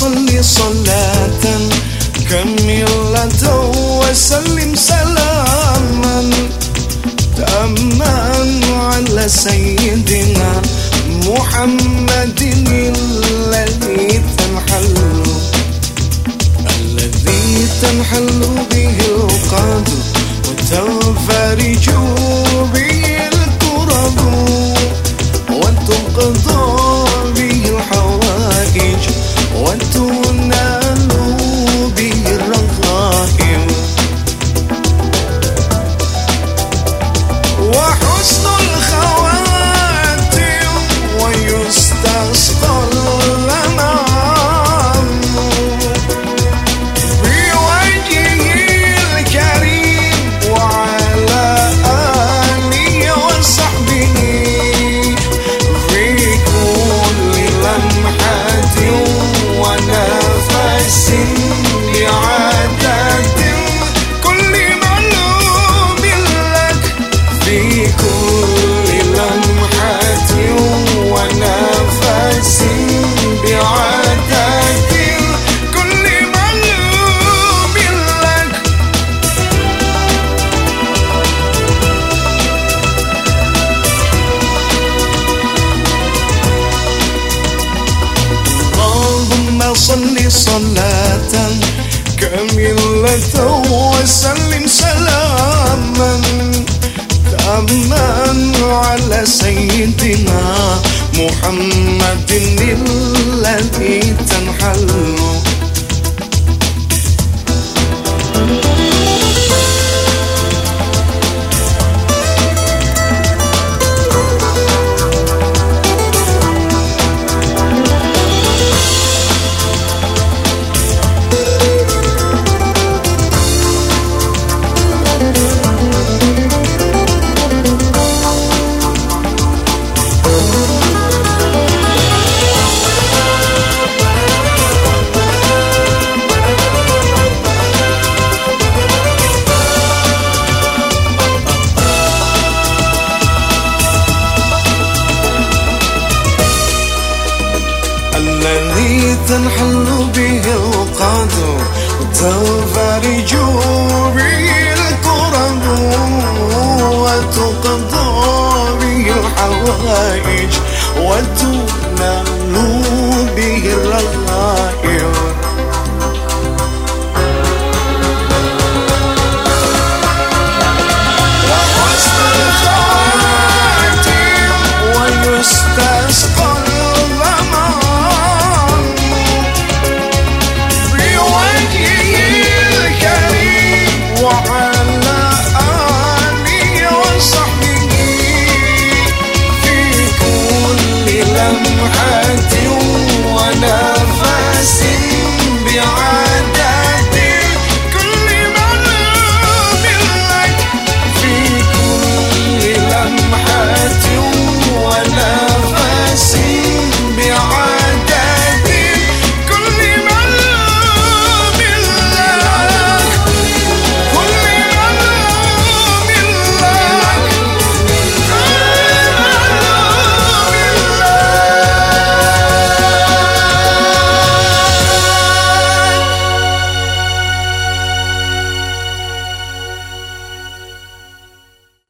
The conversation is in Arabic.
صل صلاة كاملة وسلم سلاما تاما على سيدنا محمد الذي تنحل به القدر وتنفرج به الكرب وتقضى به الحوائج وتنال به الرغائب وحسن الخواتم ويستسقى الغمام بوجهه الكريم وعلى آله وصحبه في كل لمحة ونفس بعدد كل معلوم لك في كل لمحة ونفس بعدد كل معلوم لك. اللهم صل صلاة كاملة وسلم سلاما تاما على سيدنا محمد الذي تنحل الذي تنحل به القدر وتنفرج به الكرب وتقضى به الحوائج وتنال به الرغائب